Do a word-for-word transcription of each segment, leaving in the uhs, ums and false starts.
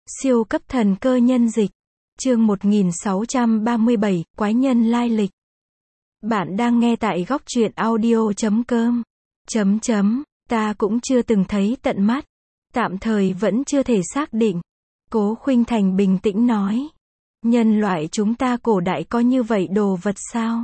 Siêu cấp thần cơ nhân dịch. Chương một nghìn sáu trăm ba mươi bảy, Quái nhân lai lịch. Bạn đang nghe tại góc truyện audio chấm com. Chấm chấm, ta cũng chưa từng thấy tận mắt. Tạm thời vẫn chưa thể xác định. Cố Khuynh Thành bình tĩnh nói. Nhân loại chúng ta cổ đại có như vậy đồ vật sao?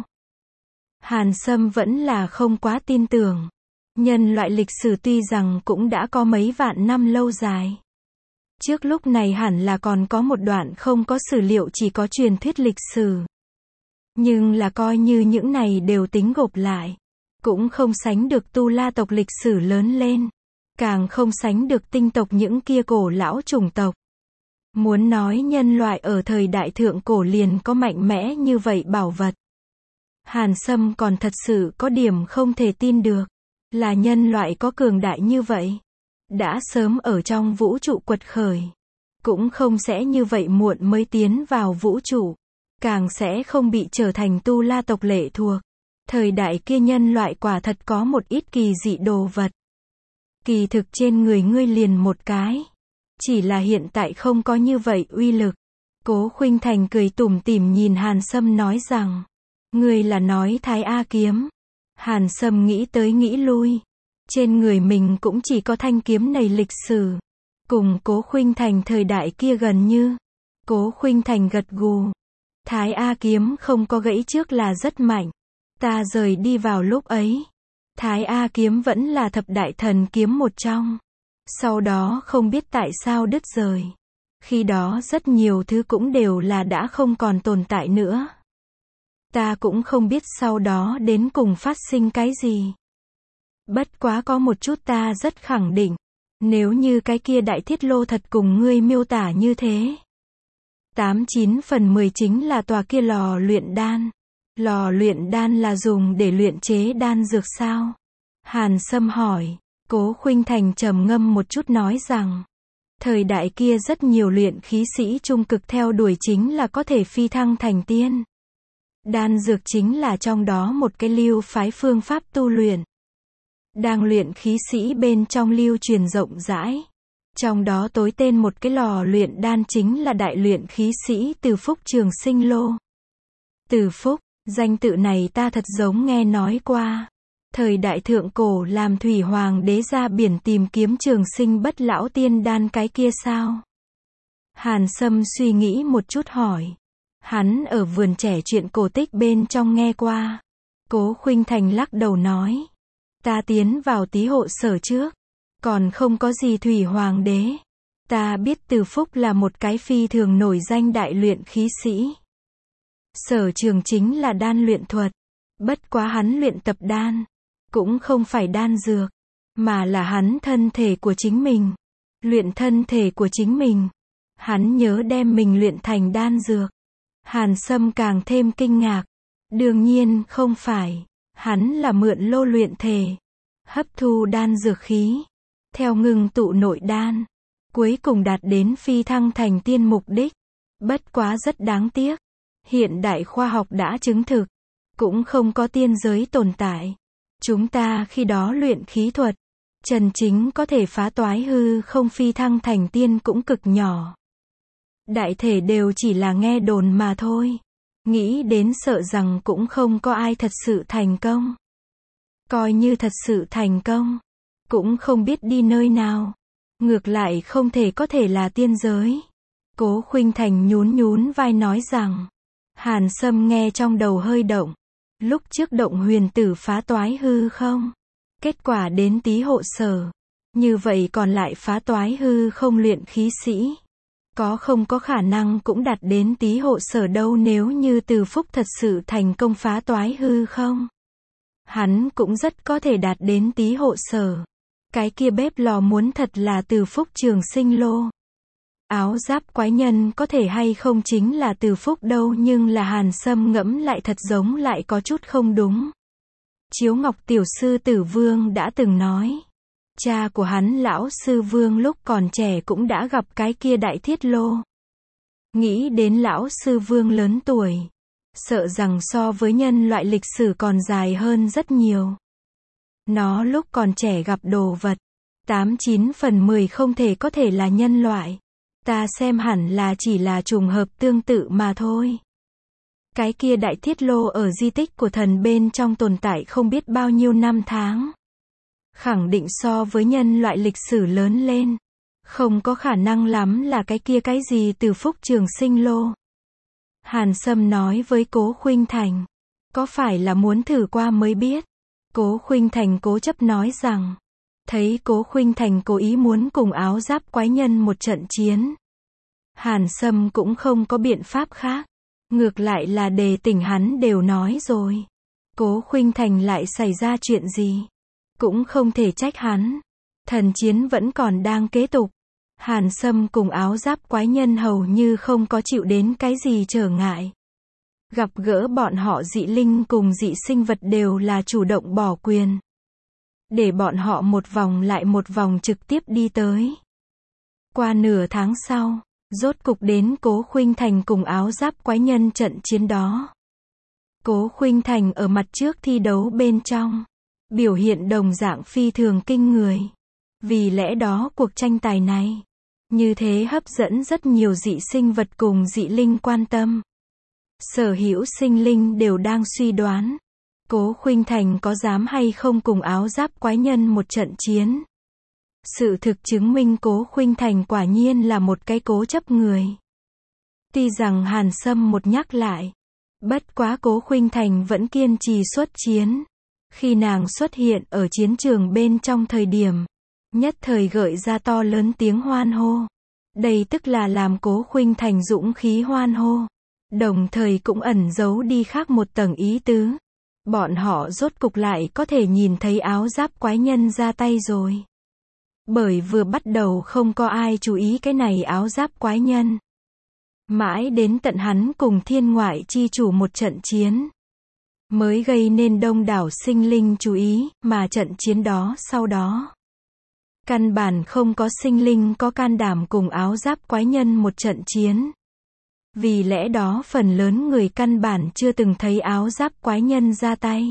Hàn Sâm vẫn là không quá tin tưởng. Nhân loại lịch sử tuy rằng cũng đã có mấy vạn năm lâu dài. Trước lúc này hẳn là còn có một đoạn không có sử liệu, chỉ có truyền thuyết lịch sử. Nhưng là coi như những này đều tính gộp lại, cũng không sánh được Tu La tộc lịch sử lớn lên, càng không sánh được tinh tộc những kia cổ lão chủng tộc. Muốn nói nhân loại ở thời đại thượng cổ liền có mạnh mẽ như vậy bảo vật, Hàn Sâm còn thật sự có điểm không thể tin được, là nhân loại có cường đại như vậy. Đã sớm ở trong vũ trụ quật khởi, cũng không sẽ như vậy muộn mới tiến vào vũ trụ, càng sẽ không bị trở thành Tu La tộc lệ thuộc. Thời đại kia nhân loại quả thật có một ít kỳ dị đồ vật. Kỳ thực trên người ngươi liền một cái, chỉ là hiện tại không có như vậy uy lực. Cố Khuynh Thành cười tủm tỉm nhìn Hàn Sâm nói rằng, ngươi là nói Thái A kiếm? Hàn Sâm nghĩ tới nghĩ lui, trên người mình cũng chỉ có thanh kiếm này lịch sử, cùng Cố Khuynh Thành thời đại kia gần như. Cố Khuynh Thành gật gù. Thái A kiếm không có gãy trước là rất mạnh. Ta rời đi vào lúc ấy, Thái A kiếm vẫn là thập đại thần kiếm một trong. Sau đó không biết tại sao đứt rời. Khi đó rất nhiều thứ cũng đều là đã không còn tồn tại nữa. Ta cũng không biết sau đó đến cùng phát sinh cái gì. Bất quá có một chút ta rất khẳng định, nếu như cái kia đại thiết lô thật cùng ngươi miêu tả như thế, tám chín phần mười chính là tòa kia lò luyện đan. Lò luyện đan là dùng để luyện chế đan dược sao? Hàn Sâm hỏi. Cố Khuynh Thành trầm ngâm một chút nói rằng, thời đại kia rất nhiều luyện khí sĩ trung cực theo đuổi chính là có thể phi thăng thành tiên. Đan dược chính là trong đó một cái lưu phái phương pháp tu luyện. Đang luyện khí sĩ bên trong lưu truyền rộng rãi. Trong đó tối tên một cái lò luyện đan chính là đại luyện khí sĩ Từ Phúc Trường Sinh Lô. Từ Phúc, danh tự này ta thật giống nghe nói qua. Thời đại thượng cổ làm thủy hoàng đế ra biển tìm kiếm trường sinh bất lão tiên đan cái kia sao? Hàn Sâm suy nghĩ một chút hỏi. Hắn ở vườn trẻ chuyện cổ tích bên trong nghe qua. Cố Khuynh Thành lắc đầu nói. Ta tiến vào Tý Hộ Sở trước, còn không có gì thủy hoàng đế. Ta biết Từ Phúc là một cái phi thường nổi danh đại luyện khí sĩ. Sở trường chính là đan luyện thuật. Bất quá hắn luyện tập đan, cũng không phải đan dược, mà là hắn thân thể của chính mình. Luyện thân thể của chính mình. Hắn nhớ đem mình luyện thành đan dược. Hàn Sâm càng thêm kinh ngạc. Đương nhiên không phải. Hắn là mượn lô luyện thể, hấp thu đan dược khí, theo ngưng tụ nội đan, cuối cùng đạt đến phi thăng thành tiên mục đích. Bất quá rất đáng tiếc, hiện đại khoa học đã chứng thực, cũng không có tiên giới tồn tại. Chúng ta khi đó luyện khí thuật, chân chính có thể phá toái hư không phi thăng thành tiên cũng cực nhỏ. Đại thể đều chỉ là nghe đồn mà thôi. Nghĩ đến sợ rằng cũng không có ai thật sự thành công. Coi như thật sự thành công, cũng không biết đi nơi nào. Ngược lại không thể có thể là tiên giới. Cố Khuynh Thành nhún nhún vai nói rằng. Hàn Sâm nghe trong đầu hơi động. Lúc trước Động Huyền Tử phá toái hư không, kết quả đến Tý Hộ Sở. Như vậy còn lại phá toái hư không luyện khí sĩ, có không có khả năng cũng đạt đến Tý Hộ Sở đâu nếu như Từ Phúc thật sự thành công phá toái hư không. Hắn cũng rất có thể đạt đến Tý Hộ Sở. Cái kia bếp lò muốn thật là Từ Phúc Trường Sinh Lô. Áo giáp quái nhân có thể hay không chính là Từ Phúc đâu, nhưng là Hàn Sâm ngẫm lại thật giống lại có chút không đúng. Chiếu Ngọc Tiểu Sư Tử Vương đã từng nói, cha của hắn lão sư Vương lúc còn trẻ cũng đã gặp cái kia đại thiết lô. Nghĩ đến lão sư Vương lớn tuổi, sợ rằng so với nhân loại lịch sử còn dài hơn rất nhiều. Nó lúc còn trẻ gặp đồ vật, tám chín phần mười không thể có thể là nhân loại. Ta xem hẳn là chỉ là trùng hợp tương tự mà thôi. Cái kia đại thiết lô ở di tích của thần bên trong tồn tại không biết bao nhiêu năm tháng. Khẳng định so với nhân loại lịch sử lớn lên. Không có khả năng lắm là cái kia cái gì từ Phúc Trường Sinh lô. Hàn Sâm nói với Cố Khuynh Thành. Có phải là muốn thử qua mới biết? Cố Khuynh Thành cố chấp nói rằng. Thấy Cố Khuynh Thành cố ý muốn cùng áo giáp quái nhân một trận chiến. Hàn Sâm cũng không có biện pháp khác. Ngược lại là đề tỉnh hắn đều nói rồi. Cố Khuynh Thành lại xảy ra chuyện gì? Cũng không thể trách hắn. Thần chiến vẫn còn đang kế tục. Hàn Sâm cùng áo giáp quái nhân hầu như không có chịu đến cái gì trở ngại. Gặp gỡ bọn họ dị linh cùng dị sinh vật đều là chủ động bỏ quyền. Để bọn họ một vòng lại một vòng trực tiếp đi tới. Qua nửa tháng sau, rốt cục đến Cố Khuynh Thành cùng áo giáp quái nhân trận chiến đó. Cố Khuynh Thành ở mặt trước thi đấu bên trong. Biểu hiện đồng dạng phi thường kinh người. Vì lẽ đó cuộc tranh tài này, như thế hấp dẫn rất nhiều dị sinh vật cùng dị linh quan tâm. Sở hữu sinh linh đều đang suy đoán. Cố Khuynh Thành có dám hay không cùng áo giáp quái nhân một trận chiến. Sự thực chứng minh Cố Khuynh Thành quả nhiên là một cái cố chấp người. Tuy rằng Hàn Sâm một nhắc lại. Bất quá Cố Khuynh Thành vẫn kiên trì xuất chiến. Khi nàng xuất hiện ở chiến trường bên trong thời điểm. Nhất thời gợi ra to lớn tiếng hoan hô. Đây tức là làm Cố Khuynh Thành dũng khí hoan hô. Đồng thời cũng ẩn giấu đi khác một tầng ý tứ. Bọn họ rốt cục lại có thể nhìn thấy áo giáp quái nhân ra tay rồi. Bởi vừa bắt đầu không có ai chú ý cái này áo giáp quái nhân. Mãi đến tận hắn cùng thiên ngoại chi chủ một trận chiến. Mới gây nên đông đảo sinh linh chú ý, mà trận chiến đó sau đó. Căn bản không có sinh linh có can đảm cùng áo giáp quái nhân một trận chiến. Vì lẽ đó phần lớn người căn bản chưa từng thấy áo giáp quái nhân ra tay.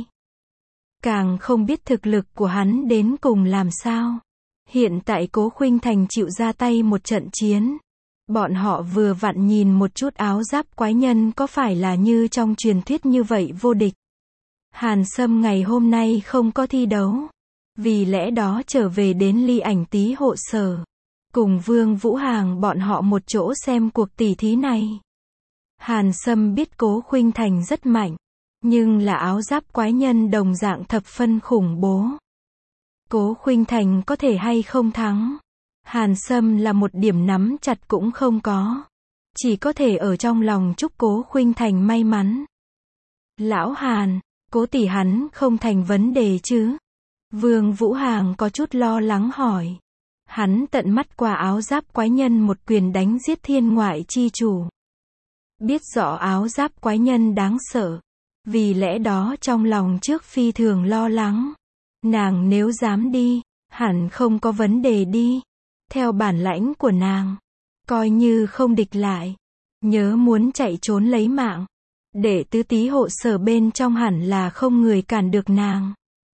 Càng không biết thực lực của hắn đến cùng làm sao. Hiện tại Cố Khuynh Thành chịu ra tay một trận chiến. Bọn họ vừa vặn nhìn một chút áo giáp quái nhân có phải là như trong truyền thuyết như vậy vô địch. Hàn Sâm ngày hôm nay không có thi đấu. Vì lẽ đó trở về đến Ly Ảnh Tý hộ sở. Cùng Vương Vũ Hàng bọn họ một chỗ xem cuộc tỉ thí này. Hàn Sâm biết Cố Khuynh Thành rất mạnh. Nhưng là áo giáp quái nhân đồng dạng thập phân khủng bố. Cố Khuynh Thành có thể hay không thắng. Hàn Sâm là một điểm nắm chặt cũng không có. Chỉ có thể ở trong lòng chúc Cố Khuynh Thành may mắn. Lão Hàn, Cố tỷ hắn không thành vấn đề chứ? Vương Vũ Hàng có chút lo lắng hỏi. Hắn tận mắt qua áo giáp quái nhân một quyền đánh giết thiên ngoại chi chủ. Biết rõ áo giáp quái nhân đáng sợ. Vì lẽ đó trong lòng trước phi thường lo lắng. Nàng nếu dám đi, hẳn không có vấn đề đi. Theo bản lãnh của nàng, coi như không địch lại. Nhớ muốn chạy trốn lấy mạng. Để tứ tý hộ sở bên trong hẳn là không người cản được nàng.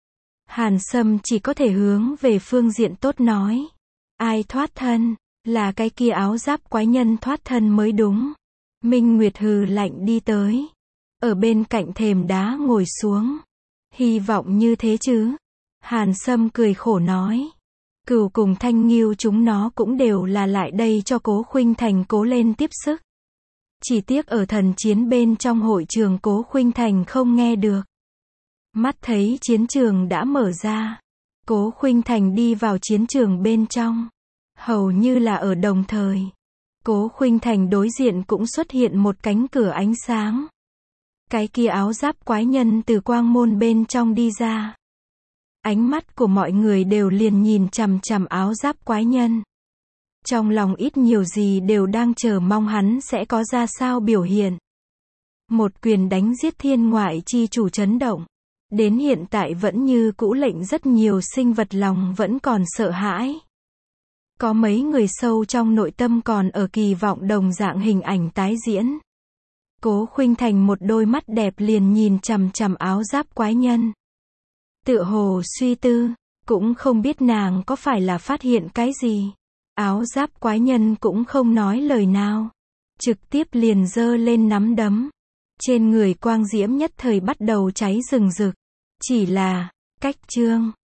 Hàn Sâm chỉ có thể hướng về phương diện tốt nói. Ai thoát thân, là cái kia áo giáp quái nhân thoát thân mới đúng. Minh Nguyệt hừ lạnh đi tới. Ở bên cạnh thềm đá ngồi xuống. Hy vọng như thế chứ. Hàn Sâm cười khổ nói. Cửu cùng Thanh Nghiêu chúng nó cũng đều là lại đây cho Cố Khuynh Thành cố lên tiếp sức. Chỉ tiếc ở thần chiến bên trong hội trường Cố Khuynh Thành không nghe được. Mắt thấy chiến trường đã mở ra. Cố Khuynh Thành đi vào chiến trường bên trong. Hầu như là ở đồng thời. Cố Khuynh Thành đối diện cũng xuất hiện một cánh cửa ánh sáng. Cái kia áo giáp quái nhân từ quang môn bên trong đi ra. Ánh mắt của mọi người đều liền nhìn chằm chằm áo giáp quái nhân. Trong lòng ít nhiều gì đều đang chờ mong hắn sẽ có ra sao biểu hiện. Một quyền đánh giết thiên ngoại chi chủ chấn động. Đến hiện tại vẫn như cũ lệnh rất nhiều sinh vật lòng vẫn còn sợ hãi. Có mấy người sâu trong nội tâm còn ở kỳ vọng đồng dạng hình ảnh tái diễn. Cố Khuynh Thành một đôi mắt đẹp liền nhìn chằm chằm áo giáp quái nhân. Tựa hồ suy tư, cũng không biết nàng có phải là phát hiện cái gì. Áo giáp quái nhân cũng không nói lời nào. Trực tiếp liền giơ lên nắm đấm. Trên người quang diễm nhất thời bắt đầu cháy rừng rực. Chỉ là, cách chương.